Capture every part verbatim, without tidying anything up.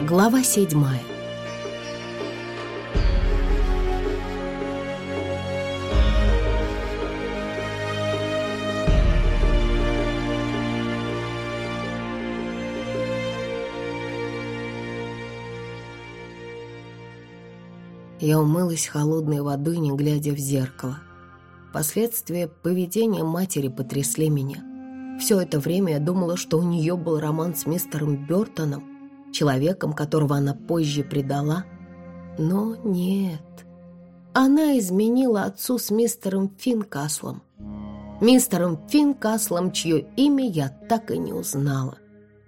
Глава седьмая. Я умылась холодной водой, не глядя в зеркало. Последствия поведения матери потрясли меня. Все это время я думала, что у нее был роман с мистером Бёртоном, человеком, которого она позже предала. Но нет. Она изменила отцу с мистером Финкаслом. Мистером Финкаслом, чье имя я так и не узнала.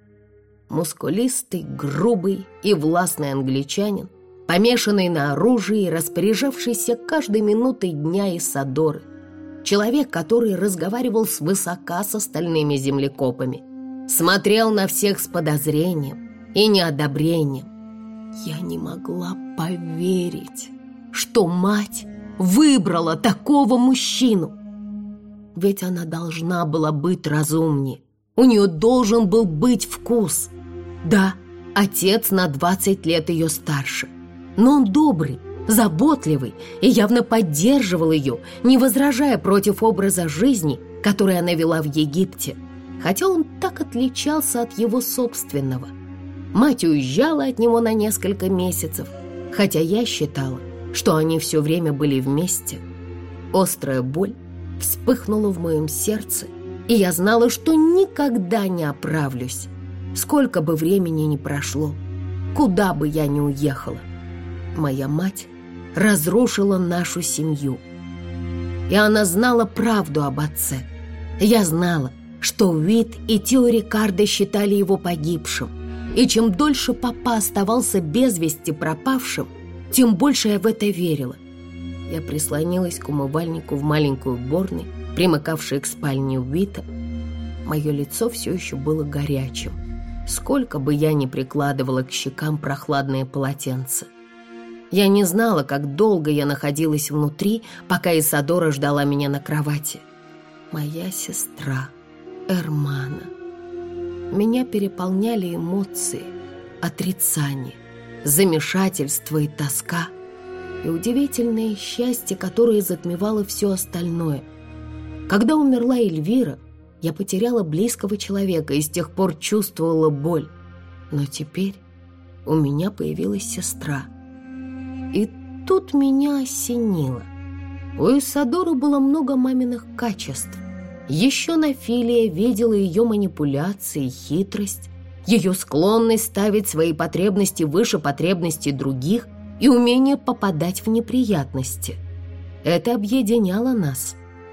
Мускулистый, грубый и властный англичанин, помешанный на оружии и распоряжавшийся каждой минутой дня Исидоры. Человек, который разговаривал свысока с остальными землекопами, смотрел на всех с подозрением и неодобрением. Я не могла поверить, что мать выбрала такого мужчину. Ведь она должна была быть разумнее. У нее должен был быть вкус. Да, отец на двадцать лет ее старше, но он добрый, заботливый и явно поддерживал ее, не возражая против образа жизни, который она вела в Египте, хотя он так отличался от его собственного. Мать уезжала от него на несколько месяцев, хотя я считала, что они все время были вместе. Острая боль вспыхнула в моем сердце, и я знала, что никогда не оправлюсь, сколько бы времени ни прошло, куда бы я ни уехала. Моя мать разрушила нашу семью, и она знала правду об отце. Я знала, что Уит и Тео Рикардо считали его погибшим, и чем дольше папа оставался без вести пропавшим, тем больше я в это верила. Я прислонилась к умывальнику в маленькой уборной, примыкавшей к спальне Уита. Мое лицо все еще было горячим, сколько бы я ни прикладывала к щекам прохладное полотенце. Я не знала, как долго я находилась внутри, пока Исидора ждала меня на кровати. Моя сестра, Эрмана. Меня переполняли эмоции, отрицание, замешательство и тоска, и удивительное счастье, которое затмевало все остальное. Когда умерла Эльвира, я потеряла близкого человека и с тех пор чувствовала боль. Но теперь у меня появилась сестра. И тут меня осенило. У Исидоры было много маминых качеств. Еще на Филия видела ее манипуляции и хитрость, ее склонность ставить свои потребности выше потребностей других и умение попадать в неприятности. Это объединяло нас.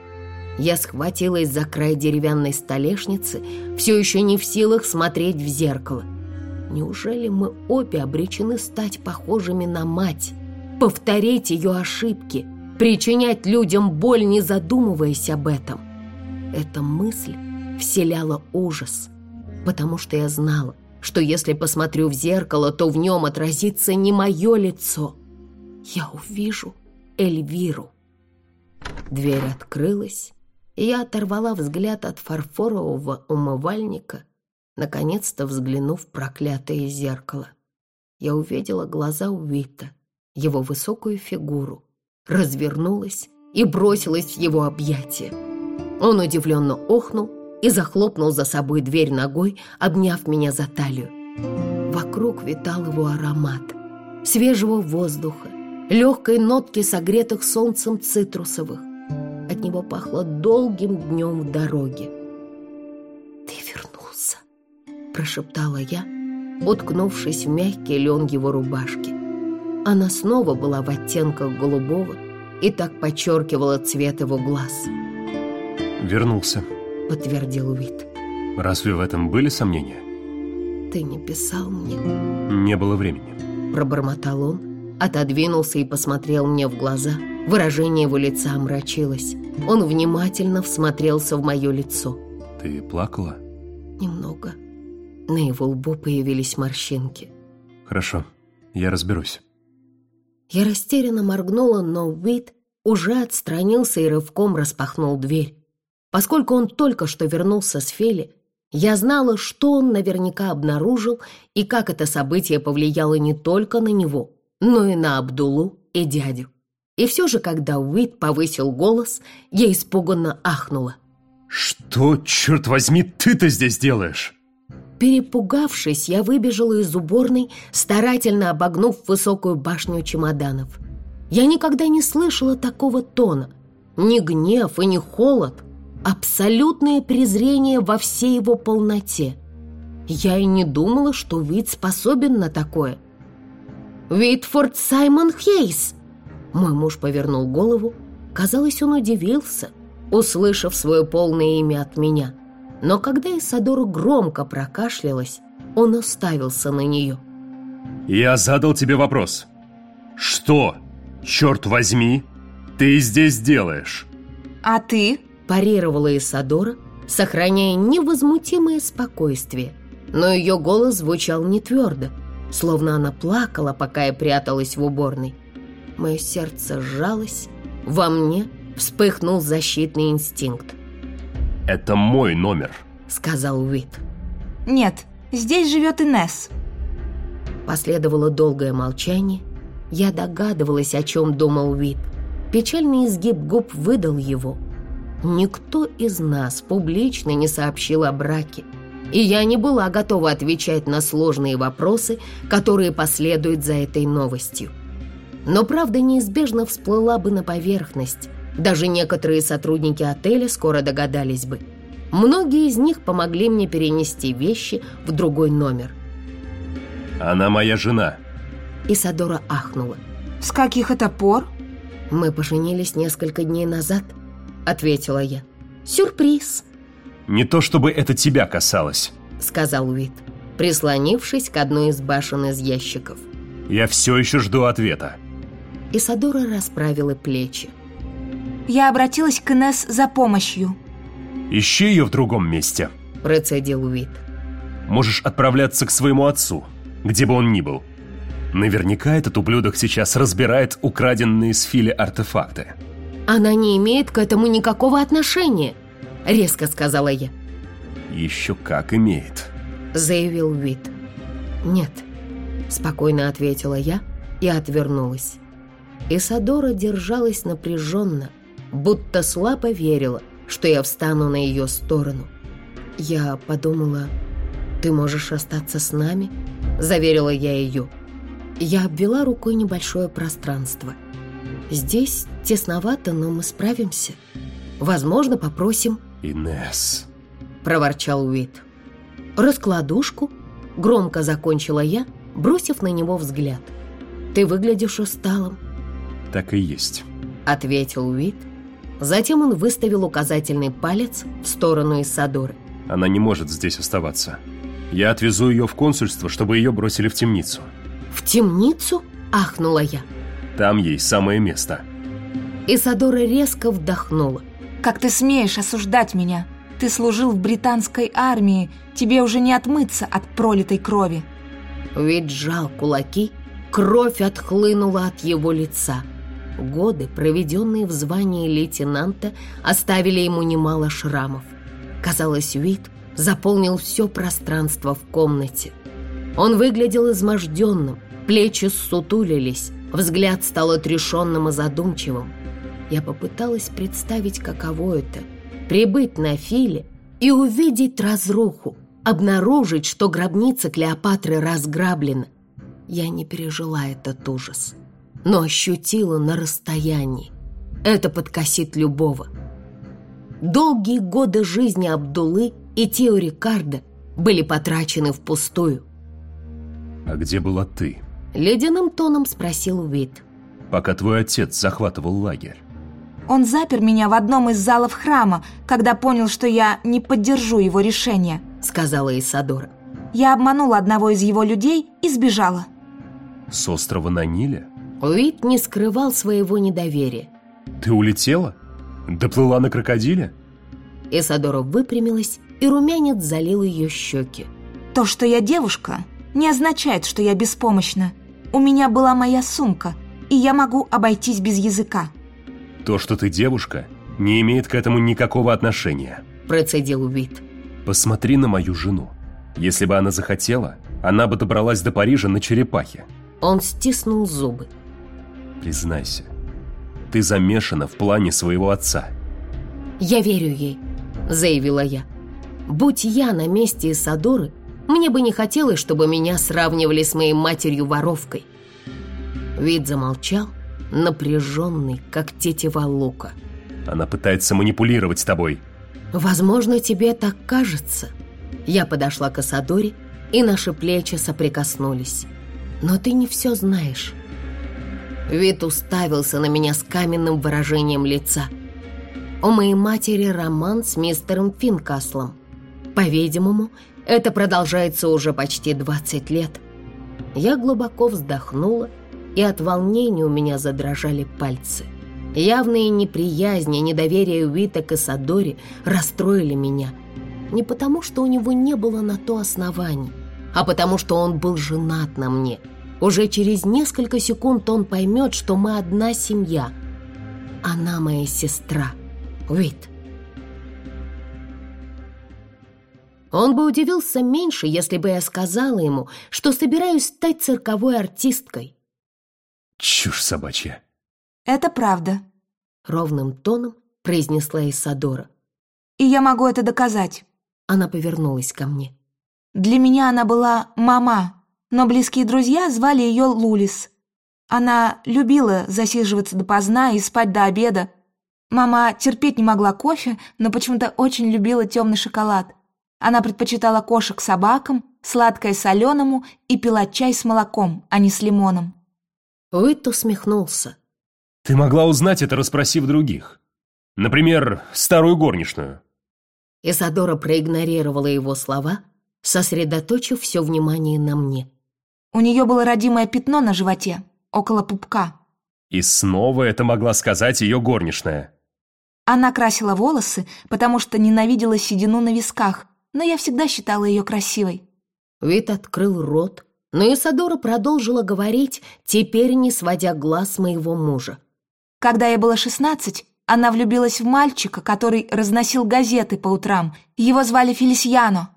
Я схватилась за край деревянной столешницы, все еще не в силах смотреть в зеркало. Неужели мы обе обречены стать похожими на мать, повторить ее ошибки, причинять людям боль, не задумываясь об этом? Эта мысль вселяла ужас, потому что я знала, что если посмотрю в зеркало, то в нем отразится не мое лицо. Я увижу Эльвиру. Дверь открылась, и я оторвала взгляд от фарфорового умывальника, наконец-то взглянув в проклятое зеркало. Я увидела глаза Уита, его высокую фигуру, развернулась и бросилась в его объятия. Он удивленно охнул и захлопнул за собой дверь ногой, обняв меня за талию. Вокруг витал его аромат свежего воздуха, легкой нотки согретых солнцем цитрусовых. От него пахло долгим днем в дороге. «Ты вернулся», — прошептала я, уткнувшись в мягкий лен его рубашки. Она снова была в оттенках голубого и так подчеркивала цвет его глаз. «Вернулся», — подтвердил Уит. «Разве в этом были сомнения?» «Ты не писал мне?» «Не было времени», — пробормотал он, отодвинулся и посмотрел мне в глаза. Выражение его лица омрачилось. Он внимательно всмотрелся в мое лицо. «Ты плакала?» «Немного». На его лбу появились морщинки. «Хорошо, я разберусь». Я растерянно моргнула, но Уит уже отстранился и рывком распахнул дверь. Поскольку он только что вернулся с Фели, Я знала, что он наверняка обнаружил и как это событие повлияло не только на него, но и на Абдулу и дядю. И все же, когда Уит повысил голос, я испуганно ахнула. «Что, черт возьми, ты-то здесь делаешь?» Перепугавшись, я выбежала из уборной, старательно обогнув высокую башню чемоданов. Я никогда не слышала такого тона. Ни гнев и ни холод, абсолютное презрение во всей его полноте. Я и не думала, что Уит способен на такое. «Уитфорд Саймон Хейс!» Мой муж повернул голову. Казалось, он удивился, услышав свое полное имя от меня. Но когда Исадора громко прокашлялась, он уставился на нее. «Я задал тебе вопрос. Что, черт возьми, ты здесь делаешь?» «А ты?» – парировала Исадора, сохраняя невозмутимое спокойствие. Но ее голос звучал не твердо, словно она плакала, пока я пряталась в уборной. Мое сердце сжалось, во мне вспыхнул защитный инстинкт. «Это мой номер», — сказал Уит. «Нет, здесь живет Инесс». Последовало долгое молчание. Я догадывалась, о чем думал Уит. Печальный изгиб губ выдал его. Никто из нас публично не сообщил о браке, и я не была готова отвечать на сложные вопросы, которые последуют за этой новостью. Но правда неизбежно всплыла бы на поверхность. Даже некоторые сотрудники отеля скоро догадались бы. Многие из них помогли мне перенести вещи в другой номер. «Она моя жена». Исадора ахнула. «С каких это пор?» «Мы поженились несколько дней назад», — ответила я. «Сюрприз». «Не то чтобы это тебя касалось», — сказал Уит, прислонившись к одной из башен из ящиков. «Я все еще жду ответа». Исадора расправила плечи. «Я обратилась к Инесс за помощью». «Ищи ее в другом месте», — процедил Уит. «Можешь отправляться к своему отцу, где бы он ни был. Наверняка этот ублюдок сейчас разбирает украденные с Фили артефакты». «Она не имеет к этому никакого отношения», — резко сказала я. «Еще как имеет», — заявил Уит. «Нет», — спокойно ответила я и отвернулась. Исадора держалась напряженно, будто слабо верила, что я встану на ее сторону. Я подумала, «Ты можешь остаться с нами?» — заверила я ее. Я обвела рукой небольшое пространство. «Здесь тесновато, но мы справимся. Возможно, попросим...» «Инесс», — проворчал Уит. «Раскладушку?» — громко закончила я, бросив на него взгляд. «Ты выглядишь усталым». «Так и есть», — ответил Уит. Затем он выставил указательный палец в сторону Исадоры. «Она не может здесь оставаться. Я отвезу ее в консульство, чтобы ее бросили в темницу». «В темницу?» — ахнула я. «Там ей самое место». Исадора резко вдохнула. «Как ты смеешь осуждать меня? Ты служил в британской армии, тебе уже не отмыться от пролитой крови». Уит сжал кулаки, кровь отхлынула от его лица. Годы, проведенные в звании лейтенанта, оставили ему немало шрамов. Казалось, Уит заполнил все пространство в комнате. Он выглядел изможденным, плечи ссутулились, взгляд стал отрешенным и задумчивым. Я попыталась представить, каково это — прибыть на Филе и увидеть разруху, обнаружить, что гробница Клеопатры разграблена. Я не пережила этот ужас, но ощутила на расстоянии. Это подкосит любого. Долгие годы жизни Абдулы и Тео Рикардо были потрачены впустую. «А где была ты?» — ледяным тоном спросил Уит. «Пока твой отец захватывал лагерь». «Он запер меня в одном из залов храма, когда понял, что я не поддержу его решение», — сказала Исадора. «Я обманула одного из его людей и сбежала». «С острова на Ниле?» Уит не скрывал своего недоверия. «Ты улетела? Доплыла на крокодиле?» Исадора выпрямилась, и румянец залил ее щеки. «То, что я девушка, не означает, что я беспомощна. У меня была моя сумка, и я могу обойтись без языка». «То, что ты девушка, не имеет к этому никакого отношения», — процедил Уит. Посмотри на мою жену. Если бы она захотела, она бы добралась до Парижа на черепахе. Он стиснул зубы. Признайся, ты замешана в плане своего отца. «Я верю ей», — заявила я. «Будь я на месте Исидоры, мне бы не хотелось, чтобы меня сравнивали с моей матерью-воровкой». Вит замолчал, напряженный, как тетива лука. Она пытается манипулировать тобой. «Возможно, тебе так кажется». Я подошла к Исидоре, и наши плечи соприкоснулись. «Но ты не все знаешь». Вит уставился на меня с каменным выражением лица. У моей матери роман с мистером Финкаслом. По-видимому, это продолжается уже почти двадцать лет. Я глубоко вздохнула, и от волнения у меня задрожали пальцы. Явные неприязни и недоверие Вита к Исидоре расстроили меня. Не потому, что у него не было на то оснований, а потому, что он был женат на мне. Уже через несколько секунд он поймет, что мы одна семья. Она моя сестра, Вит. Он бы удивился меньше, если бы я сказала ему, что собираюсь стать цирковой артисткой. Чушь собачья. Это правда. Ровным тоном произнесла Исидора. И я могу это доказать. Она повернулась ко мне. Для меня она была мама, но близкие друзья звали ее Лулис. Она любила засиживаться допоздна и спать до обеда. Мама терпеть не могла кофе, но почему-то очень любила темный шоколад. Она предпочитала кошек собакам, сладкое соленому и пила чай с молоком, а не с лимоном. Уит усмехнулся. Ты могла узнать это, расспросив других. Например, старую горничную. Исидора проигнорировала его слова, сосредоточив все внимание на мне. У нее было родимое пятно на животе, около пупка. И снова это могла сказать ее горничная. Она красила волосы, потому что ненавидела седину на висках, но я всегда считала ее красивой. Вит открыл рот, но Исидора продолжила говорить, теперь не сводя глаз с моего мужа. Когда ей было шестнадцать, она влюбилась в мальчика, который разносил газеты по утрам. Его звали Фелисьяно.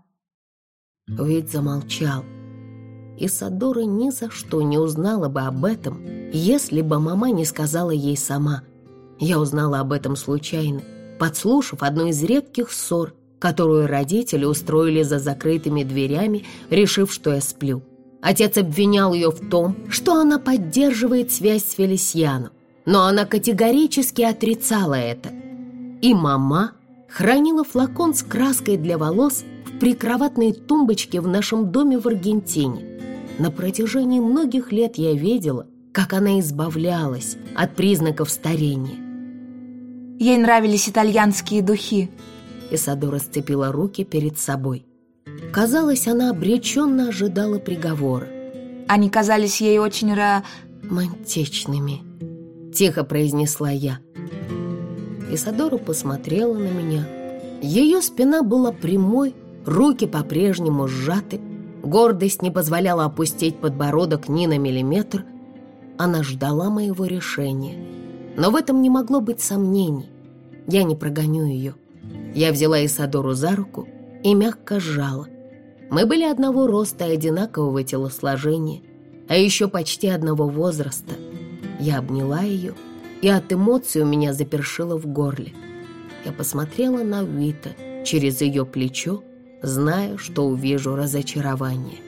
Вит замолчал. Исидора ни за что не узнала бы об этом, если бы мама не сказала ей сама. Я узнала об этом случайно, подслушав одну из редких ссор, которую родители устроили за закрытыми дверями, решив, что я сплю. Отец обвинял ее в том, что она поддерживает связь с Фелисьяно, но она категорически отрицала это. И мама хранила флакон с краской для волос в прикроватной тумбочке в нашем доме в Аргентине. На протяжении многих лет я видела, как она избавлялась от признаков старения. Ей нравились итальянские духи. Исидора сцепила руки перед собой. Казалось, она обреченно ожидала приговора. Они казались ей очень ра... «романтичными», — тихо произнесла я. Исидора посмотрела на меня. Ее спина была прямой, руки по-прежнему сжаты. Гордость не позволяла опустить подбородок ни на миллиметр. Она ждала моего решения. Но в этом не могло быть сомнений. Я не прогоню ее. Я взяла Исидору за руку и мягко сжала. Мы были одного роста и одинакового телосложения, а еще почти одного возраста. Я обняла ее, и от эмоций у меня запершило в горле. Я посмотрела на Вита через ее плечо, зная, что увижу разочарование.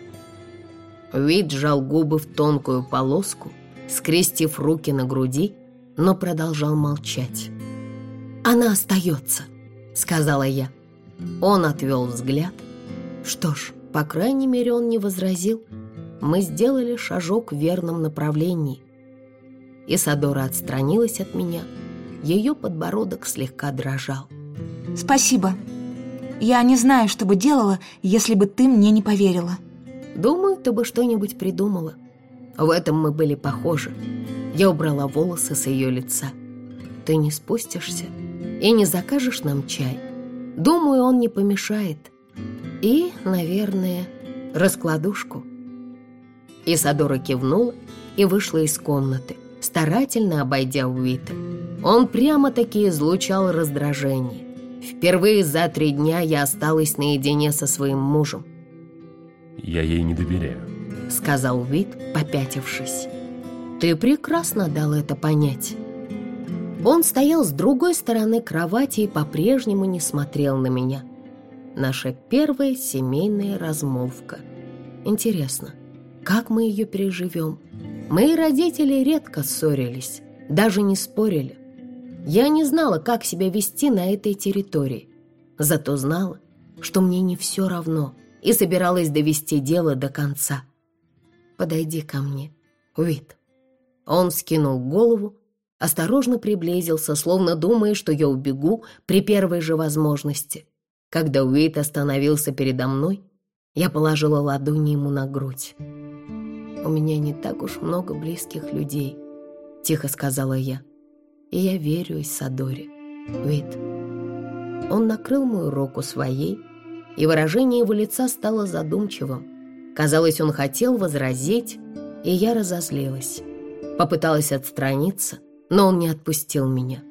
Вит сжал губы в тонкую полоску, скрестив руки на груди, но продолжал молчать. «Она остается», — сказала я. Он отвел взгляд. Что ж, по крайней мере, он не возразил. Мы сделали шажок в верном направлении. Исидора отстранилась от меня. Ее подбородок слегка дрожал. «Спасибо. Я не знаю, что бы делала, если бы ты мне не поверила». «Думаю, ты бы что-нибудь придумала». В этом мы были похожи. Я убрала волосы с ее лица. «Ты не спустишься и не закажешь нам чай? Думаю, он не помешает. И, наверное, раскладушку». Исидора кивнула и вышла из комнаты, старательно обойдя Уита. Он прямо-таки излучал раздражение. Впервые за три дня я осталась наедине со своим мужем. Я ей не доверяю, сказал Уит, попятившись. Ты прекрасно дал это понять. Он стоял с другой стороны кровати и по-прежнему не смотрел на меня. Наша первая семейная размолвка. Интересно, как мы ее переживем? Мои родители редко ссорились, даже не спорили. Я не знала, как себя вести на этой территории. Зато знала, что мне не все равно, и собиралась довести дело до конца. «Подойди ко мне, Уит». Он скинул голову, осторожно приблизился, словно думая, что я убегу при первой же возможности. Когда Уит остановился передо мной, я положила ладони ему на грудь. «У меня не так уж много близких людей», — тихо сказала я. «И я верю Исидоре, Уит». Он накрыл мою руку своей, и выражение его лица стало задумчивым. Казалось, он хотел возразить, и я разозлилась. Попыталась отстраниться, но он не отпустил меня.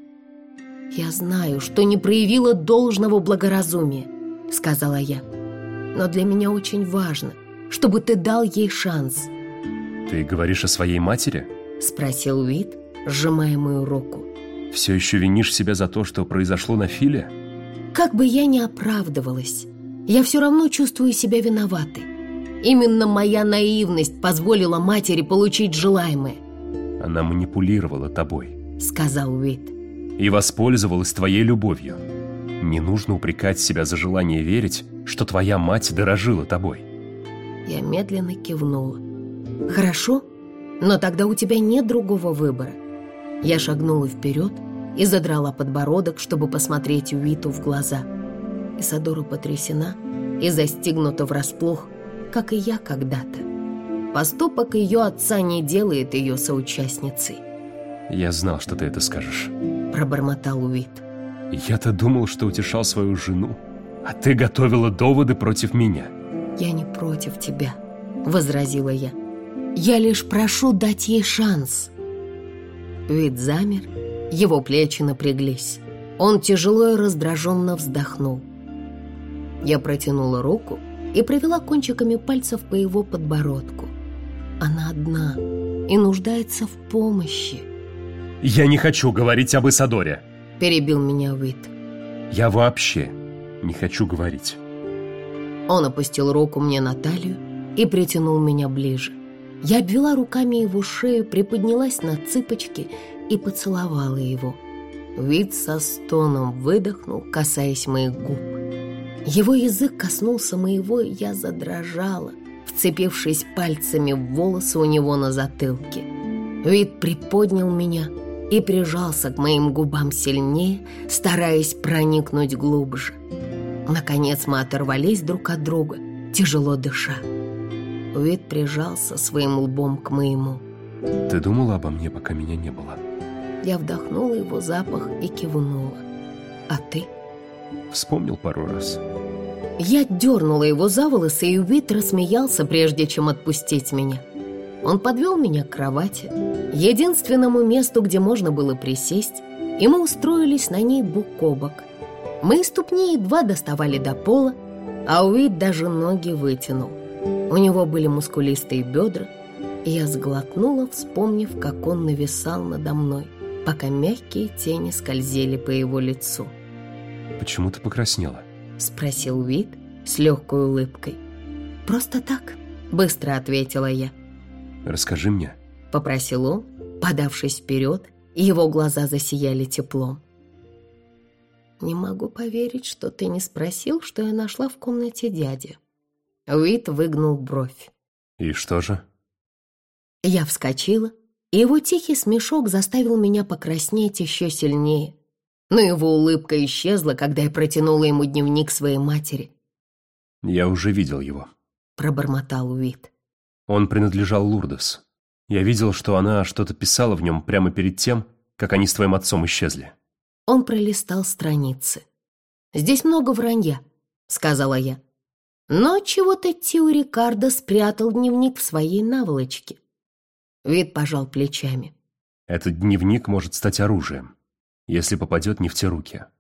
«Я знаю, что не проявила должного благоразумия», — сказала я. «Но для меня очень важно, чтобы ты дал ей шанс». Ты говоришь о своей матери? Спросил Уит, сжимая мою руку. Все еще винишь себя за то, что произошло на Филе? Как бы я ни оправдывалась, я все равно чувствую себя виноватой. Именно моя наивность позволила матери получить желаемое. Она манипулировала тобой, сказал Уит. И воспользовалась твоей любовью. Не нужно упрекать себя за желание верить, что твоя мать дорожила тобой. Я медленно кивнула. Хорошо, но тогда у тебя нет другого выбора. Я шагнула вперед и задрала подбородок, чтобы посмотреть Уиту в глаза. Исидора потрясена и застигнута врасплох, как и я когда-то. Поступок ее отца не делает ее соучастницей. Я знал, что ты это скажешь, пробормотал Уит. Я-то думал, что утешал свою жену, а ты готовила доводы против меня. Я не против тебя, возразила я. Я лишь прошу дать ей шанс. Уит замер, его плечи напряглись. Он тяжело и раздраженно вздохнул. Я протянула руку и провела кончиками пальцев по его подбородку. Она одна и нуждается в помощи. Я не хочу говорить об Исидоре, перебил меня Уит. Я вообще не хочу говорить. Он опустил руку мне на талию и притянул меня ближе. Я обвела руками его шею, приподнялась на цыпочки и поцеловала его. Уит со стоном выдохнул, касаясь моих губ. Его язык коснулся моего, и я задрожала, вцепившись пальцами в волосы у него на затылке. Уит приподнял меня и прижался к моим губам сильнее, стараясь проникнуть глубже. Наконец мы оторвались друг от друга, тяжело дыша. Уит прижался своим лбом к моему. Ты думала обо мне, пока меня не было? Я вдохнула его запах и кивнула. А ты? Вспомнил пару раз. Я дернула его за волосы, и Уит рассмеялся, прежде чем отпустить меня. Он подвел меня к кровати, единственному месту, где можно было присесть, и мы устроились на ней бок о бок. Мои ступни едва доставали до пола, а Уит даже ноги вытянул. У него были мускулистые бедра, и я сглотнула, вспомнив, как он нависал надо мной, пока мягкие тени скользили по его лицу. «Почему ты покраснела?» — спросил Уит с легкой улыбкой. «Просто так», — быстро ответила я. «Расскажи мне», — попросил он, подавшись вперед, и его глаза засияли теплом. «Не могу поверить, что ты не спросил, что я нашла в комнате дяди». Уит выгнул бровь. «И что же?» Я вскочила, и его тихий смешок заставил меня покраснеть еще сильнее. Но его улыбка исчезла, когда я протянула ему дневник своей матери. «Я уже видел его», — пробормотал Уит. «Он принадлежал Лурдес. Я видел, что она что-то писала в нем прямо перед тем, как они с твоим отцом исчезли». Он пролистал страницы. «Здесь много вранья», — сказала я. Но чего-то Тио Рикардо спрятал дневник в своей наволочке. Уит пожал плечами. «Этот дневник может стать оружием, если попадет не в те руки».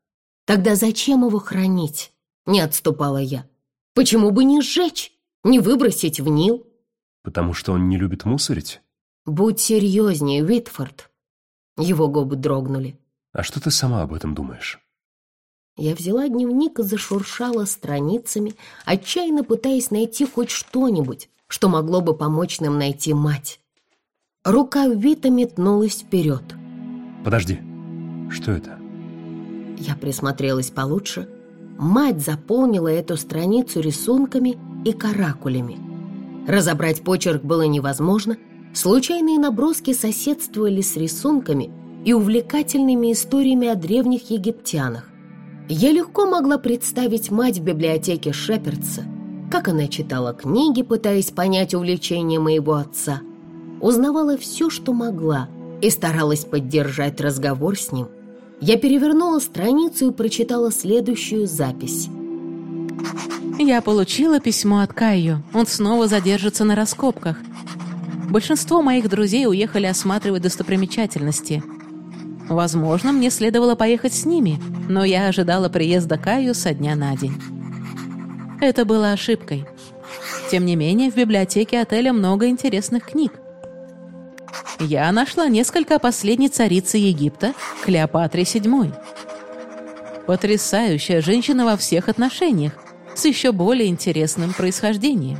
Тогда зачем его хранить? Не отступала я. Почему бы не сжечь, не выбросить в Нил? Потому что он не любит мусорить? Будь серьезнее, Уитфорд. Его губы дрогнули. А что ты сама об этом думаешь? Я взяла дневник и зашуршала страницами, отчаянно пытаясь найти хоть что-нибудь, что могло бы помочь нам найти мать. Рука Уита метнулась вперед. Подожди, что это? Я присмотрелась получше. Мать заполнила эту страницу рисунками и каракулями. Разобрать почерк было невозможно. Случайные наброски соседствовали с рисунками и увлекательными историями о древних египтянах. Я легко могла представить мать в библиотеке Шепердса, как она читала книги, пытаясь понять увлечение моего отца, узнавала все, что могла, и старалась поддержать разговор с ним. Я перевернула страницу и прочитала следующую запись. Я получила письмо от Кайо. Он снова задержится на раскопках. Большинство моих друзей уехали осматривать достопримечательности. Возможно, мне следовало поехать с ними, но я ожидала приезда Кайо со дня на день. Это было ошибкой. Тем не менее, в библиотеке отеля много интересных книг. Я нашла несколько о последней царице Египта, Клеопатре седьмой. Потрясающая женщина во всех отношениях, с еще более интересным происхождением.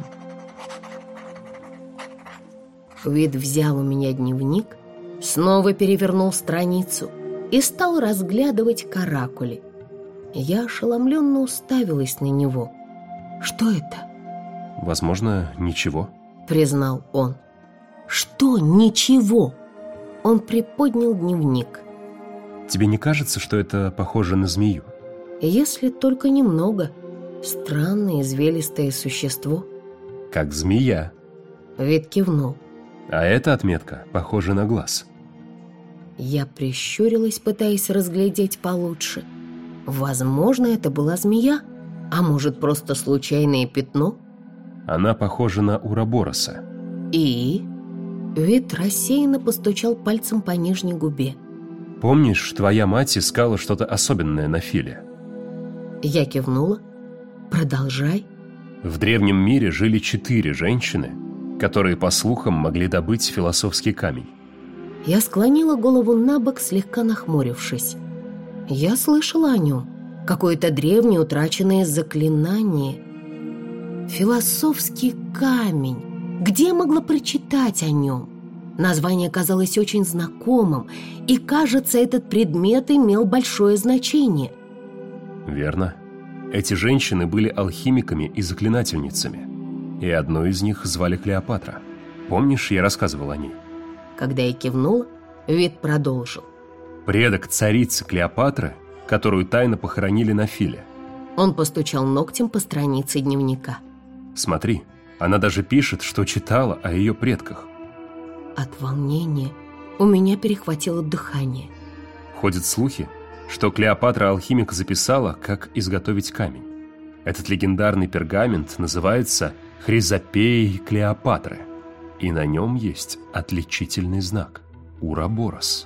Уит взял у меня дневник, снова перевернул страницу и стал разглядывать каракули. Я ошеломленно уставилась на него. «Что это?» Возможно, ничего, признал он. «Что ничего?» Он приподнял дневник. Тебе не кажется, что это похоже на змею? Если только немного. Странное извилистое существо. Как змея. Вид кивнул. А эта отметка похожа на глаз. Я прищурилась, пытаясь разглядеть получше. Возможно, это была змея, а может, просто случайное пятно? Она похожа на уробороса. И? Вид рассеянно постучал пальцем по нижней губе. Помнишь, твоя мать искала что-то особенное на Филе? Я кивнула. Продолжай. В древнем мире жили четыре женщины, которые, по слухам, могли добыть философский камень. Я склонила голову на бок, слегка нахмурившись. Я слышала о нем. Какое-то древнее утраченное заклинание. Философский камень. Где я могла прочитать о нем? Название казалось очень знакомым, и, кажется, этот предмет имел большое значение. Верно. Эти женщины были алхимиками и заклинательницами, и одну из них звали Клеопатра. Помнишь, я рассказывал о ней? Когда я кивнула, Вид продолжил. Предок царицы Клеопатры, которую тайно похоронили на Филе. Он постучал ногтем по странице дневника. Смотри, она даже пишет, что читала о ее предках. От волнения у меня перехватило дыхание. Ходят слухи, что Клеопатра-алхимик записала, как изготовить камень. Этот легендарный пергамент называется «Хризопеей Клеопатры», и на нем есть отличительный знак – уроборос.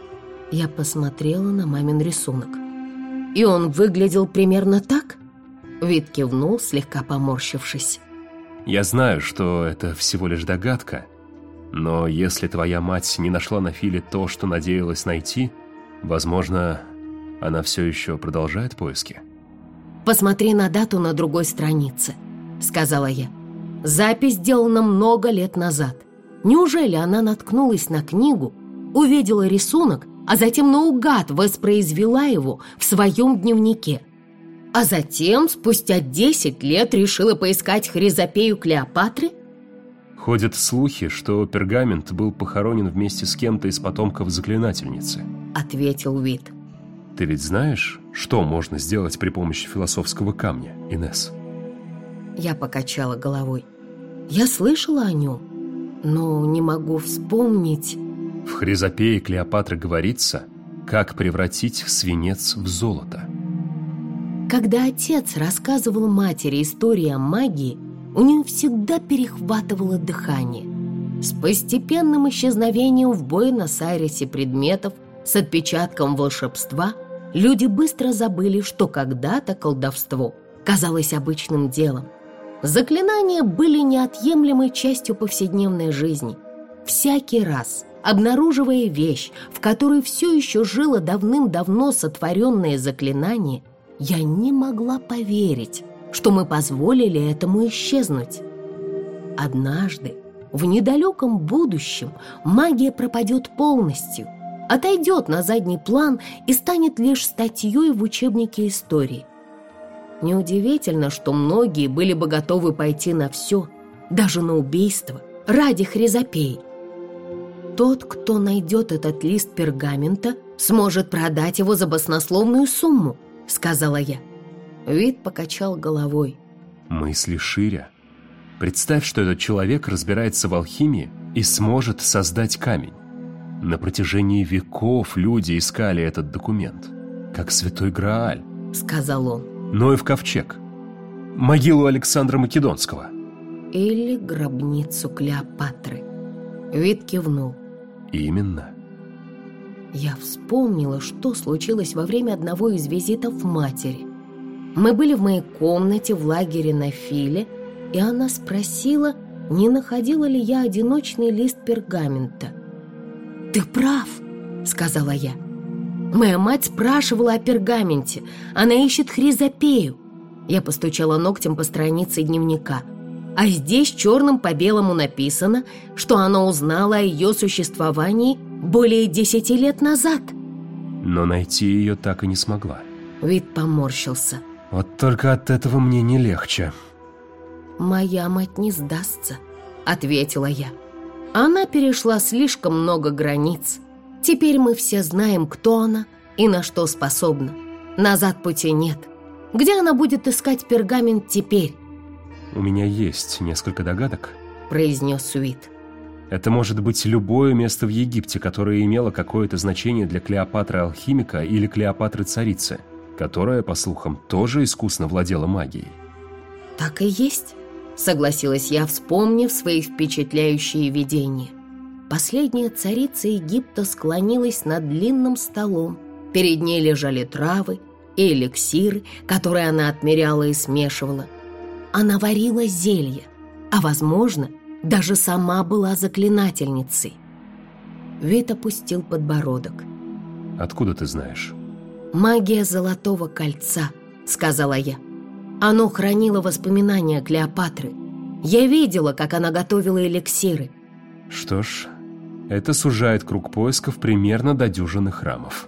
Я посмотрела на мамин рисунок. И он выглядел примерно так? Вид кивнул, слегка поморщившись. Я знаю, что это всего лишь догадка, но если твоя мать не нашла на Филе то, что надеялась найти, возможно, она все еще продолжает поиски. «Посмотри на дату на другой странице», — сказала я. «Запись сделана много лет назад. Неужели она наткнулась на книгу, увидела рисунок, а затем наугад воспроизвела его в своем дневнике? А затем, спустя десять лет, решила поискать Хризопею Клеопатры?» Ходят слухи, что пергамент был похоронен вместе с кем-то из потомков заклинательницы, — ответил Уит. Ты ведь знаешь, что можно сделать при помощи философского камня, Инесс? Я покачала головой. Я слышала о нем, но не могу вспомнить. В Хризопее Клеопатры говорится, как превратить свинец в золото. Когда отец рассказывал матери истории о магии, у нее всегда перехватывало дыхание. С постепенным исчезновением в Буэнос-Айресе предметов с отпечатком волшебства люди быстро забыли, что когда-то колдовство казалось обычным делом. Заклинания были неотъемлемой частью повседневной жизни. Всякий раз, обнаруживая вещь, в которой все еще жило давным-давно сотворенное заклинание, я не могла поверить, что мы позволили этому исчезнуть. Однажды, в недалеком будущем, магия пропадет полностью, отойдет на задний план и станет лишь статьей в учебнике истории. Неудивительно, что многие были бы готовы пойти на все, даже на убийство, ради Хризопеи. Тот, кто найдет этот лист пергамента, сможет продать его за баснословную сумму, сказала я. Вид покачал головой. Мысли шире. Представь, что этот человек разбирается в алхимии и сможет создать камень. На протяжении веков люди искали этот документ, как святой Грааль, сказал он. Ноев ковчег, могилу Александра Македонского. Или гробницу Клеопатры. Вид кивнул. Именно. Я вспомнила, что случилось во время одного из визитов матери. Мы были в моей комнате в лагере на Филе, и она спросила, не находила ли я одиночный лист пергамента. «Ты прав», — сказала я. «Моя мать спрашивала о пергаменте. Она ищет Хризопею». Я постучала ногтем по странице дневника. А здесь черным по белому написано, что она узнала о ее существовании более десяти лет назад. Но найти ее так и не смогла. Вид поморщился. Вот только от этого мне не легче. «Моя мать не сдастся», — ответила я. «Она перешла слишком много границ. Теперь мы все знаем, кто она и на что способна. Назад пути нет. Где она будет искать пергамент теперь?» «У меня есть несколько догадок», — произнес Уит. «Это может быть любое место в Египте, которое имело какое-то значение для Клеопатры-алхимика или Клеопатры-царицы, которая, по слухам, тоже искусно владела магией». «Так и есть», — согласилась я, вспомнив свои впечатляющие видения. Последняя царица Египта склонилась над длинным столом. Перед ней лежали травы и эликсиры, которые она отмеряла и смешивала. Она варила зелья, а, возможно, даже сама была заклинательницей. Вит опустил подбородок. «Откуда ты знаешь?» «Магия Золотого кольца», — сказала я. «Оно хранило воспоминания Клеопатры. Я видела, как она готовила эликсиры». «Что ж, это сужает круг поисков примерно до дюжины храмов».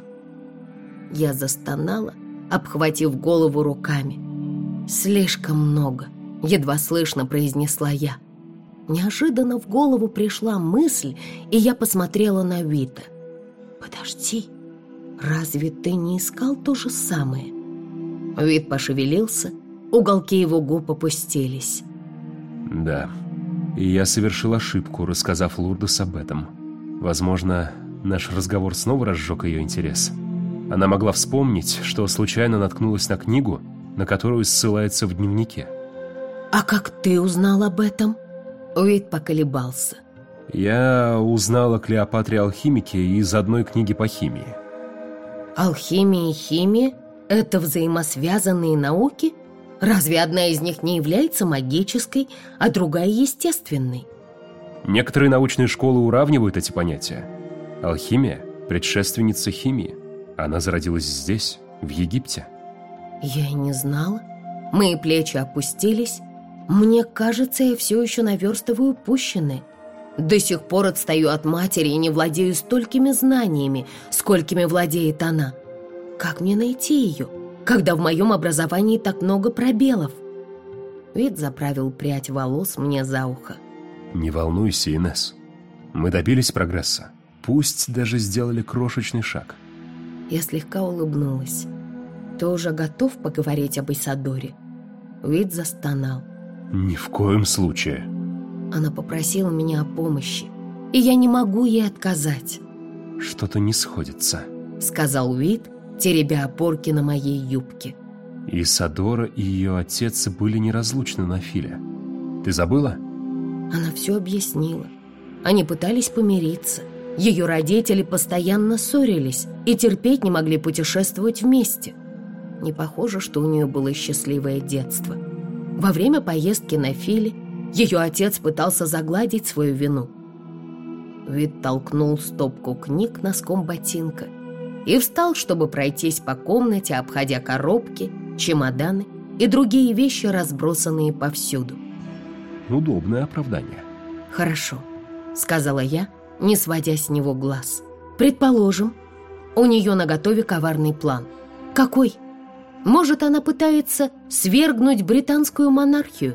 Я застонала, обхватив голову руками. «Слишком много», — едва слышно произнесла я. Неожиданно в голову пришла мысль, и я посмотрела на Вита. «Подожди, разве ты не искал то же самое?» Вит пошевелился, уголки его губ опустились. «Да, и я совершил ошибку, рассказав Лурдес об этом. Возможно, наш разговор снова разжег ее интерес. Она могла вспомнить, что случайно наткнулась на книгу, на которую ссылается в дневнике». «А как ты узнал об этом?» Уит поколебался. «Я узнал о Клеопатре-алхимике из одной книги по химии». «Алхимия и химия — это взаимосвязанные науки? Разве одна из них не является магической, а другая естественной?» Некоторые научные школы уравнивают эти понятия. Алхимия – предшественница химии. Она зародилась здесь, в Египте. Я и не знала. Мои плечи опустились. Мне кажется, я все еще наверстываю упущенное. До сих пор отстаю от матери и не владею столькими знаниями, сколькими владеет она. Как мне найти ее, когда в моем образовании так много пробелов?» Вид заправил прядь волос мне за ухо. «Не волнуйся, Инесс. Мы добились прогресса. Пусть даже сделали крошечный шаг». Я слегка улыбнулась. «Ты уже готов поговорить об Исидоре?» Вид застонал. «Ни в коем случае». Она попросила меня о помощи, и я не могу ей отказать. «Что-то не сходится», — сказал Вид, теребя опорки на моей юбке. «Исидора и ее отец были неразлучны на Филе. Ты забыла?» Она все объяснила. Они пытались помириться. Ее родители постоянно ссорились и терпеть не могли путешествовать вместе. Не похоже, что у нее было счастливое детство. Во время поездки на Филе ее отец пытался загладить свою вину. Вид толкнул стопку книг носком ботинка и встал, чтобы пройтись по комнате, обходя коробки, чемоданы и другие вещи, разбросанные повсюду. Удобное оправдание. «Хорошо», — сказала я, не сводя с него глаз. «Предположим, у нее наготове коварный план. Какой? Может, она пытается свергнуть британскую монархию?»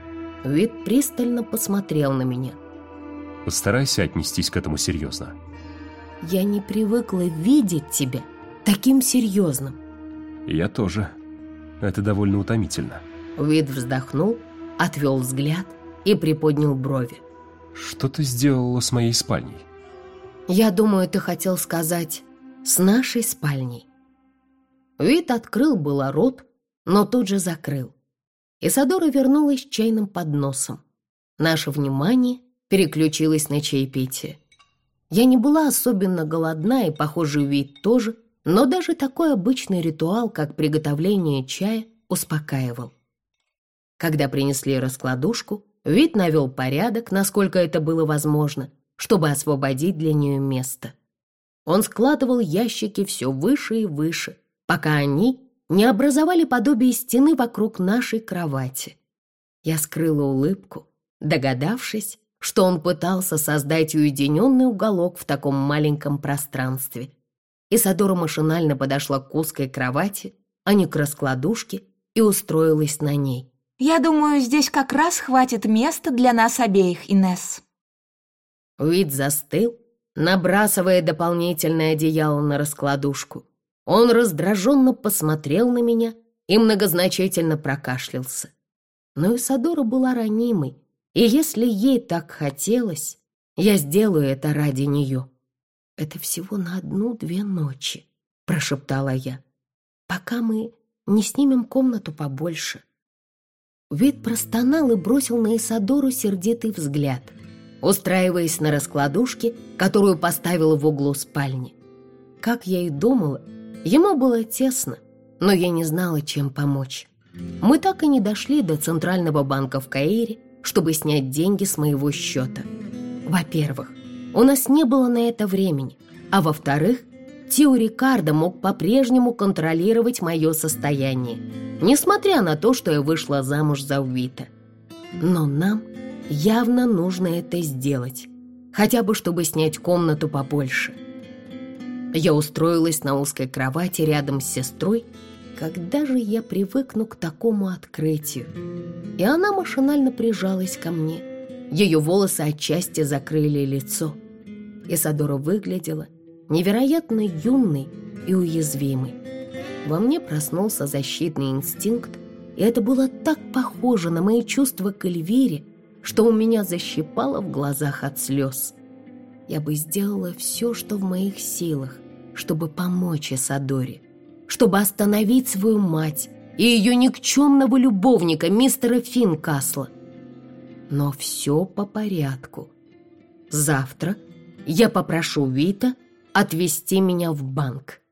Вид пристально посмотрел на меня. Постарайся отнестись к этому серьезно. «Я не привыкла видеть тебя таким серьезным». Я тоже. Это довольно утомительно. Вид вздохнул, отвел взгляд и приподнял брови. Что ты сделала с моей спальней? «Я думаю, ты хотел сказать, с нашей спальней». Вид открыл было рот, но тут же закрыл. Исадора вернулась с чайным подносом. Наше внимание переключилось на чаепитие. Я не была особенно голодна, и, похоже, Вид тоже, но даже такой обычный ритуал, как приготовление чая, успокаивал. Когда принесли раскладушку, Вид навел порядок, насколько это было возможно, чтобы освободить для нее место. Он складывал ящики все выше и выше, пока они не образовали подобие стены вокруг нашей кровати. Я скрыла улыбку, догадавшись, что он пытался создать уединенный уголок в таком маленьком пространстве. Исадора машинально подошла к узкой кровати, а не к раскладушке, и устроилась на ней. «Я думаю, здесь как раз хватит места для нас обеих, Инесс». Вид застыл, набрасывая дополнительное одеяло на раскладушку. Он раздраженно посмотрел на меня и многозначительно прокашлялся. Но Исадора была ранимой, и если ей так хотелось, я сделаю это ради нее. «Это всего на одну-две ночи», — прошептала я, «пока мы не снимем комнату побольше». Вид простонал и бросил на Исадору сердитый взгляд, устраиваясь на раскладушке, которую поставила в углу спальни. Как я и думала, ему было тесно, но я не знала, чем помочь. Мы так и не дошли до Центрального банка в Каире, чтобы снять деньги с моего счета. Во-первых, у нас не было на это времени, а во-вторых, Тио Рикардо мог по-прежнему контролировать мое состояние, несмотря на то, что я вышла замуж за Уита. Но нам явно нужно это сделать, хотя бы чтобы снять комнату побольше. Я устроилась на узкой кровати рядом с сестрой. Когда же я привыкну к такому открытию? И она машинально прижалась ко мне. Ее волосы отчасти закрыли лицо. Исадора выглядела невероятно юной и уязвимой. Во мне проснулся защитный инстинкт, и это было так похоже на мои чувства к Эльвире, что у меня защипало в глазах от слез. Я бы сделала все, что в моих силах, чтобы помочь Исадоре, чтобы остановить свою мать и ее никчемного любовника, мистера Финкасла. Но все по порядку. Завтра я попрошу Уита отвезти меня в банк.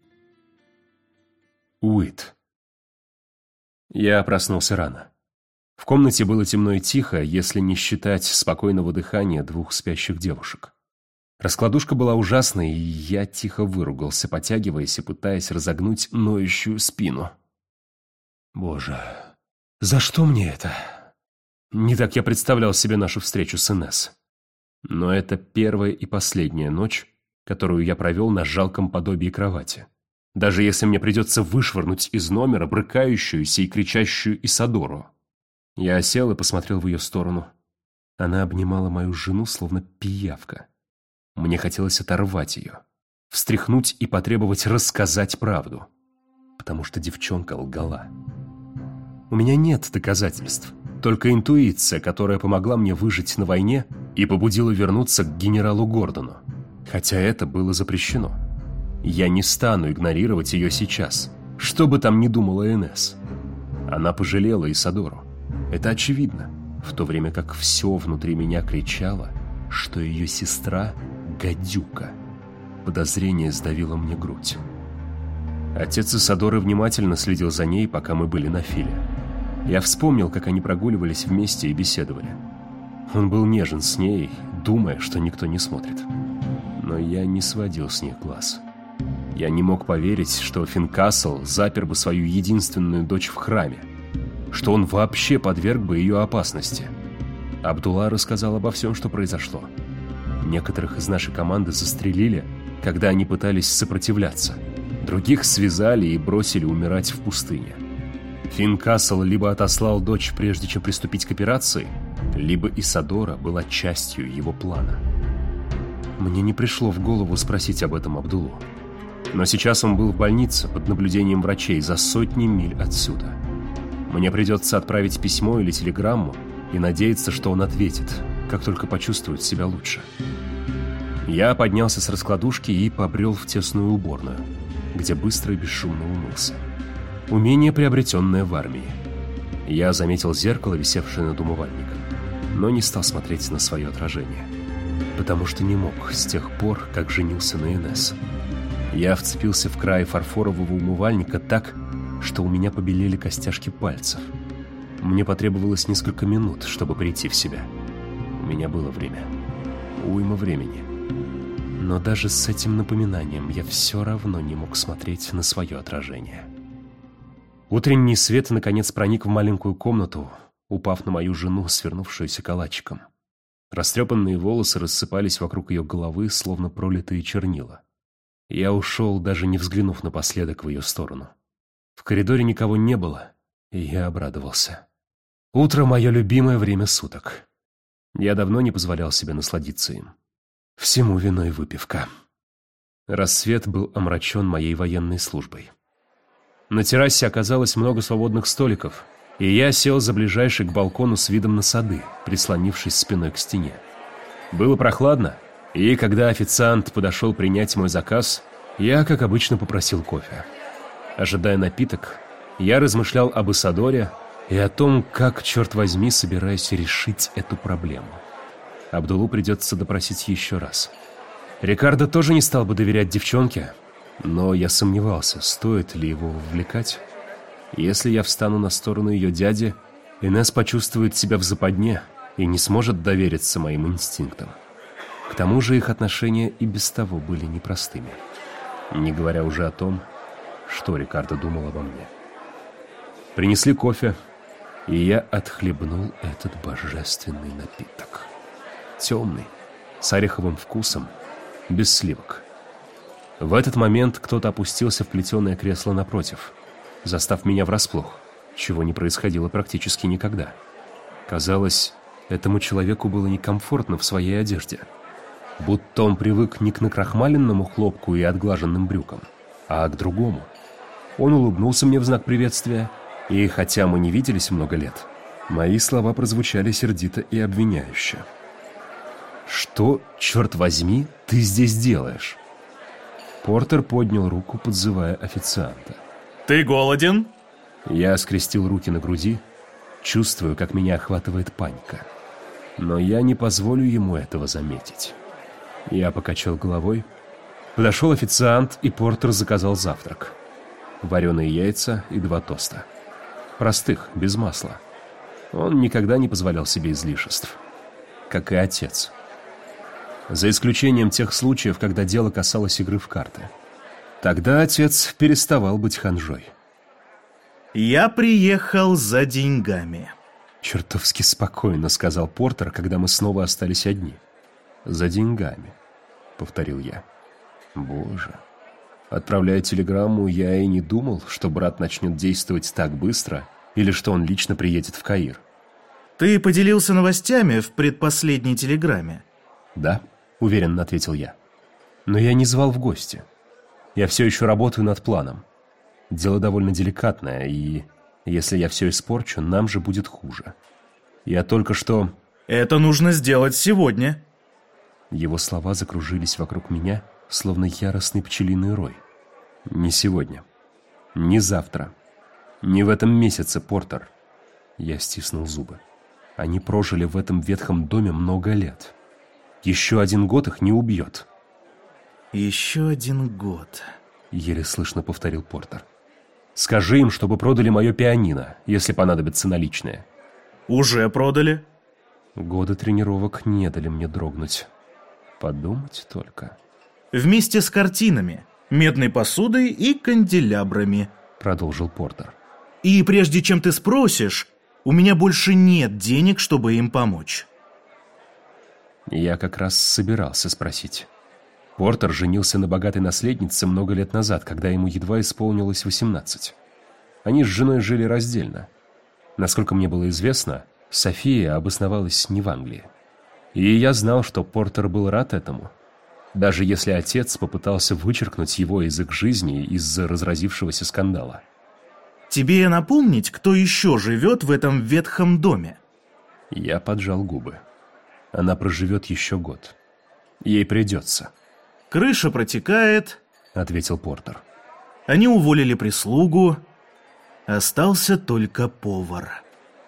Уит. Я проснулся рано. В комнате было темно и тихо, если не считать спокойного дыхания двух спящих девушек. Раскладушка была ужасной, и я тихо выругался, потягиваясь и пытаясь разогнуть ноющую спину. Боже, за что мне это? Не так я представлял себе нашу встречу с Инесс. Но это первая и последняя ночь, которую я провел на жалком подобии кровати. Даже если мне придется вышвырнуть из номера брыкающуюся и кричащую Исадору. Я осел и посмотрел в ее сторону. Она обнимала мою жену, словно пиявка. Мне хотелось оторвать ее, встряхнуть и потребовать рассказать правду, потому что девчонка лгала. У меня нет доказательств, только интуиция, которая помогла мне выжить на войне и побудила вернуться к генералу Гордону, хотя это было запрещено. Я не стану игнорировать ее сейчас, что бы там ни думала Инесс. Она пожалела Исадору. Это очевидно, в то время как все внутри меня кричало, что ее сестра гадюка. Подозрение сдавило мне грудь. Отец Исадоры внимательно следил за ней, пока мы были на Филе. Я вспомнил, как они прогуливались вместе и беседовали. Он был нежен с ней, думая, что никто не смотрит. Но я не сводил с них глаз. Я не мог поверить, что Финкасл запер бы свою единственную дочь в храме, что он вообще подверг бы ее опасности. Абдулла рассказал обо всем, что произошло. Некоторых из нашей команды застрелили, когда они пытались сопротивляться. Других связали и бросили умирать в пустыне. Финкасл либо отослал дочь, прежде чем приступить к операции, либо Исадора была частью его плана. Мне не пришло в голову спросить об этом Абдуллу. Но сейчас он был в больнице под наблюдением врачей за сотни миль отсюда. Мне придется отправить письмо или телеграмму и надеяться, что он ответит, как только почувствует себя лучше. Я поднялся с раскладушки и побрел в тесную уборную, где быстро и бесшумно умылся. Умение, приобретенное в армии. Я заметил зеркало, висевшее над умывальником, но не стал смотреть на свое отражение, потому что не мог с тех пор, как женился на Инесс. Я вцепился в край фарфорового умывальника так, что у меня побелели костяшки пальцев. Мне потребовалось несколько минут, чтобы прийти в себя. У меня было время. Уйма времени. Но даже с этим напоминанием я все равно не мог смотреть на свое отражение. Утренний свет наконец проник в маленькую комнату, упав на мою жену, свернувшуюся калачиком. Растрепанные волосы рассыпались вокруг ее головы, словно пролитые чернила. Я ушел, даже не взглянув напоследок в ее сторону. В коридоре никого не было, и я обрадовался. Утро — мое любимое время суток. Я давно не позволял себе насладиться им. Всему виной выпивка. Рассвет был омрачен моей военной службой. На террасе оказалось много свободных столиков, и я сел за ближайший к балкону с видом на сады, прислонившись спиной к стене. Было прохладно, и когда официант подошел принять мой заказ, я, как обычно, попросил кофе. Ожидая напиток, я размышлял об Исадоре и о том, как, черт возьми, собираюсь решить эту проблему. Абдуллу придется допросить еще раз. Рикардо тоже не стал бы доверять девчонке, но я сомневался, стоит ли его вовлекать. Если я встану на сторону ее дяди, Инесс почувствует себя в западне и не сможет довериться моим инстинктам. К тому же их отношения и без того были непростыми. Не говоря уже о том, что Рикардо думал обо мне. Принесли кофе, и я отхлебнул этот божественный напиток. Темный, с ореховым вкусом, без сливок. В этот момент кто-то опустился в плетеное кресло напротив, застав меня врасплох, чего не происходило практически никогда. Казалось, этому человеку было некомфортно в своей одежде. Будто он привык не к накрахмаленному хлопку и отглаженным брюкам, а к другому. Он улыбнулся мне в знак приветствия, и хотя мы не виделись много лет, мои слова прозвучали сердито и обвиняюще. «Что, черт возьми, ты здесь делаешь?» Портер поднял руку, подзывая официанта. «Ты голоден?» Я скрестил руки на груди, чувствую, как меня охватывает паника. Но я не позволю ему этого заметить. Я покачал головой. Подошел официант, и Портер заказал завтрак. Вареные яйца и два тоста. Простых, без масла. Он никогда не позволял себе излишеств. Как и отец. За исключением тех случаев, когда дело касалось игры в карты. Тогда отец переставал быть ханжой. «Я приехал за деньгами». Чертовски спокойно сказал Портер, когда мы снова остались одни. «За деньгами», — повторил я. Боже. Отправляя телеграмму, я и не думал, что брат начнет действовать так быстро, или что он лично приедет в Каир. «Ты поделился новостями в предпоследней телеграмме?» «Да», — уверенно ответил я. «Но я не звал в гости. Я все еще работаю над планом. Дело довольно деликатное, и если я все испорчу, нам же будет хуже. Я только что...» «Это нужно сделать сегодня». Его слова закружились вокруг меня, словно яростный пчелиный рой. «Не сегодня. Не завтра. Не в этом месяце, Портер». Я стиснул зубы. Они прожили в этом ветхом доме много лет. Еще один год их не убьет. Еще один год. Еле слышно повторил Портер. Скажи им, чтобы продали мое пианино, если понадобятся наличные. Уже продали? Годы тренировок не дали мне дрогнуть. Подумать только. Вместе с картинами, медной посудой и канделябрами, Продолжил Портер. И прежде чем ты спросишь, у меня больше нет денег, чтобы им помочь. Я как раз собирался спросить. Портер женился на богатой наследнице много лет назад, когда ему едва исполнилось восемнадцать. Они с женой жили раздельно. Насколько мне было известно, София обосновалась не в Англии. И я знал, что Портер был рад этому, даже если отец попытался вычеркнуть его из их жизни из-за разразившегося скандала. Тебе напомнить, кто еще живет в этом ветхом доме? Я поджал губы. Она проживет еще год. Ей придется. Крыша протекает, Ответил Портер. Они уволили прислугу. Остался только повар.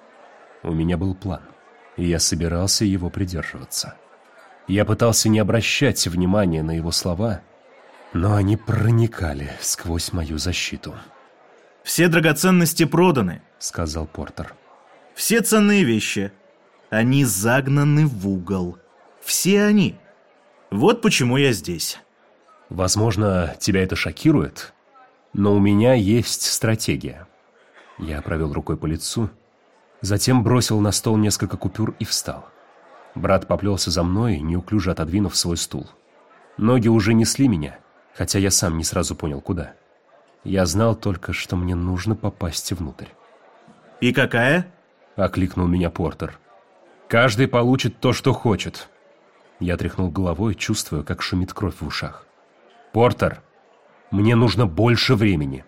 У меня был план, и я собирался его придерживаться. Я пытался не обращать внимания на его слова, но они проникали сквозь мою защиту. Все драгоценности проданы, Сказал Портер. все ценные вещи. Они загнаны в угол. Все они. Вот почему я здесь. Возможно, тебя это шокирует, но у меня есть стратегия. Я провел рукой по лицу, затем бросил на стол несколько купюр и встал. Брат поплелся за мной, неуклюже отодвинув свой стул. Ноги уже несли меня, хотя я сам не сразу понял, куда. Я знал только, что мне нужно попасть внутрь. И какая? Окликнул меня Портер. Каждый получит то, что хочет. Я тряхнул головой, чувствуя, как шумит кровь в ушах. Портер, мне нужно больше времени.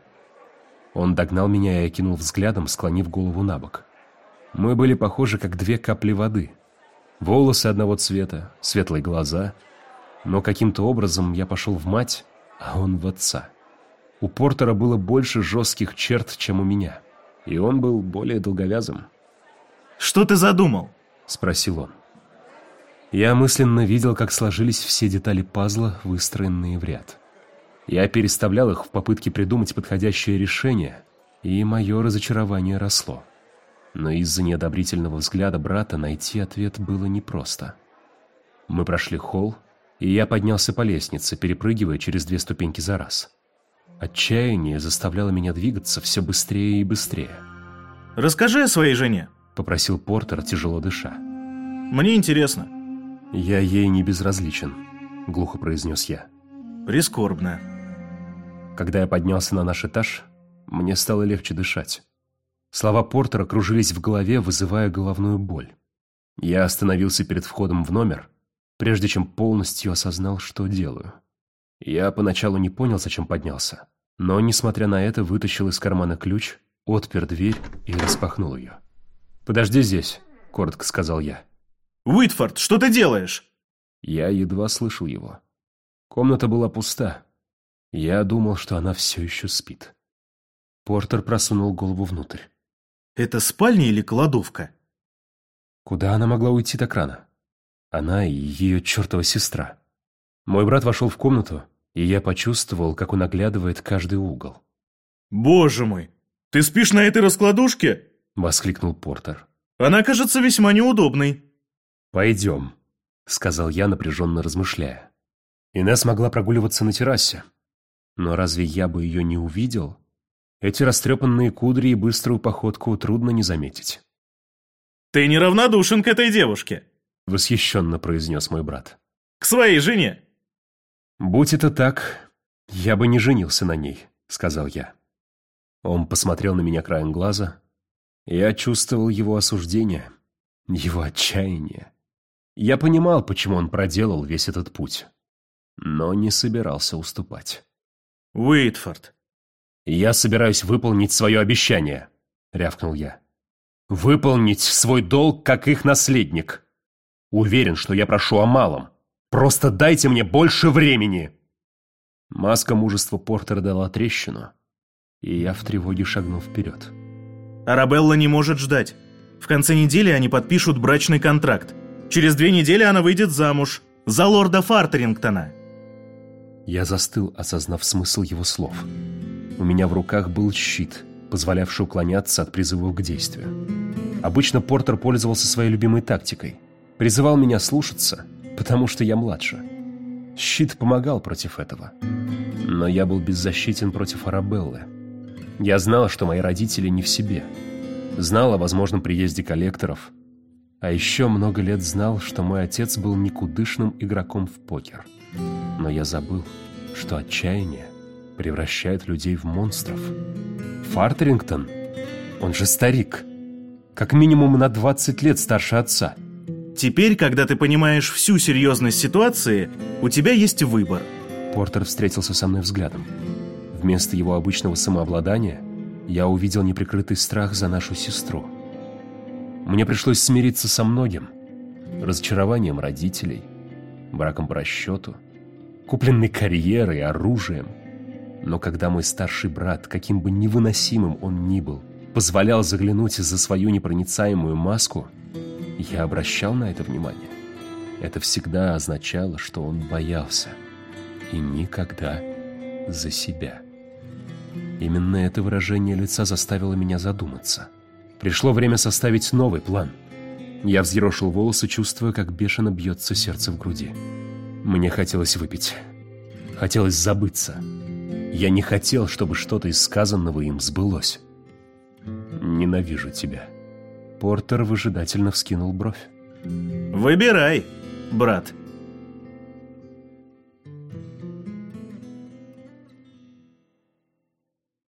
Он догнал меня и окинул взглядом, склонив голову на бок. Мы были похожи, как две капли воды. Волосы одного цвета, светлые глаза. Но каким-то образом я пошел в мать, а он в отца. У Портера было больше жестких черт, чем у меня. И он был более долговязым. Что ты задумал? Спросил он. Я мысленно видел, как сложились все детали пазла, выстроенные в ряд. Я переставлял их в попытке придумать подходящее решение, и мое разочарование росло. Но из-за неодобрительного взгляда брата найти ответ было непросто. Мы прошли холл, и я поднялся по лестнице, перепрыгивая через две ступеньки за раз. Отчаяние заставляло меня двигаться все быстрее и быстрее. Расскажи о своей жене. Попросил Портер, тяжело дыша. Мне интересно. «Я ей не безразличен», — глухо произнес я. Прискорбно. Когда я поднялся на наш этаж, мне стало легче дышать. Слова Портера кружились в голове, вызывая головную боль. Я остановился перед входом в номер, прежде чем полностью осознал, что делаю. Я поначалу не понял, зачем поднялся, но, несмотря на это, вытащил из кармана ключ, отпер дверь и распахнул ее. «Подожди здесь», — коротко сказал я. Уитфорд, что ты делаешь? Я едва слышал его. Комната была пуста. Я думал, что она все еще спит. Портер просунул голову внутрь. Это спальня или кладовка? Куда она могла уйти так рано? Она и ее чертова сестра. Мой брат вошел в комнату, и я почувствовал, как он оглядывает каждый угол. Боже мой, ты спишь на этой раскладушке? Воскликнул Портер. Она кажется весьма неудобной. «Пойдем», — сказал я, напряженно размышляя. Инесс могла прогуливаться на террасе. Но разве я бы ее не увидел? Эти растрепанные кудри и быструю походку трудно не заметить. Ты неравнодушен к этой девушке, — восхищенно произнес мой брат. К своей жене. «Будь это так, я бы не женился на ней», — сказал я. Он посмотрел на меня краем глаза. Я чувствовал его осуждение, его отчаяние. Я понимал, почему он проделал весь этот путь, но не собирался уступать. Уитфорд. «Я собираюсь выполнить свое обещание», — рявкнул я. «Выполнить свой долг, как их наследник. Уверен, что я прошу о малом. Просто дайте мне больше времени!» Маска мужества Портера дала трещину, и я в тревоге шагнул вперед. Арабелла не может ждать. В конце недели они подпишут брачный контракт. Через две недели она выйдет замуж. За лорда Фартерингтона!» Я застыл, осознав смысл его слов. У меня в руках был щит, позволявший уклоняться от призывов к действию. Обычно Портер пользовался своей любимой тактикой. Призывал меня слушаться, потому что я младше. Щит помогал против этого. Но я был беззащитен против Арабеллы. Я знал, что мои родители не в себе. Знал о возможном приезде коллекторов. А еще много лет знал, что мой отец был никудышным игроком в покер. Но я забыл, что отчаяние превращает людей в монстров. Фартерингтон, он же старик. Как минимум на двадцать лет старше отца. «Теперь, когда ты понимаешь всю серьезность ситуации, у тебя есть выбор». Портер встретился со мной взглядом. Вместо его обычного самообладания я увидел неприкрытый страх за нашу сестру. Мне пришлось смириться со многим. Разочарованием родителей, браком по расчету, купленной карьерой, оружием. Но когда мой старший брат, каким бы невыносимым он ни был, позволял заглянуть за свою непроницаемую маску, я обращал на это внимание. Это всегда означало, что он боялся. И никогда за себя. Именно это выражение лица заставило меня задуматься. Пришло время составить новый план. Я взъерошил волосы, чувствуя, как бешено бьется сердце в груди. Мне хотелось выпить. Хотелось забыться. Я не хотел, чтобы что-то из сказанного им сбылось. «Ненавижу тебя». Портер выжидательно вскинул бровь. «Выбирай, брат».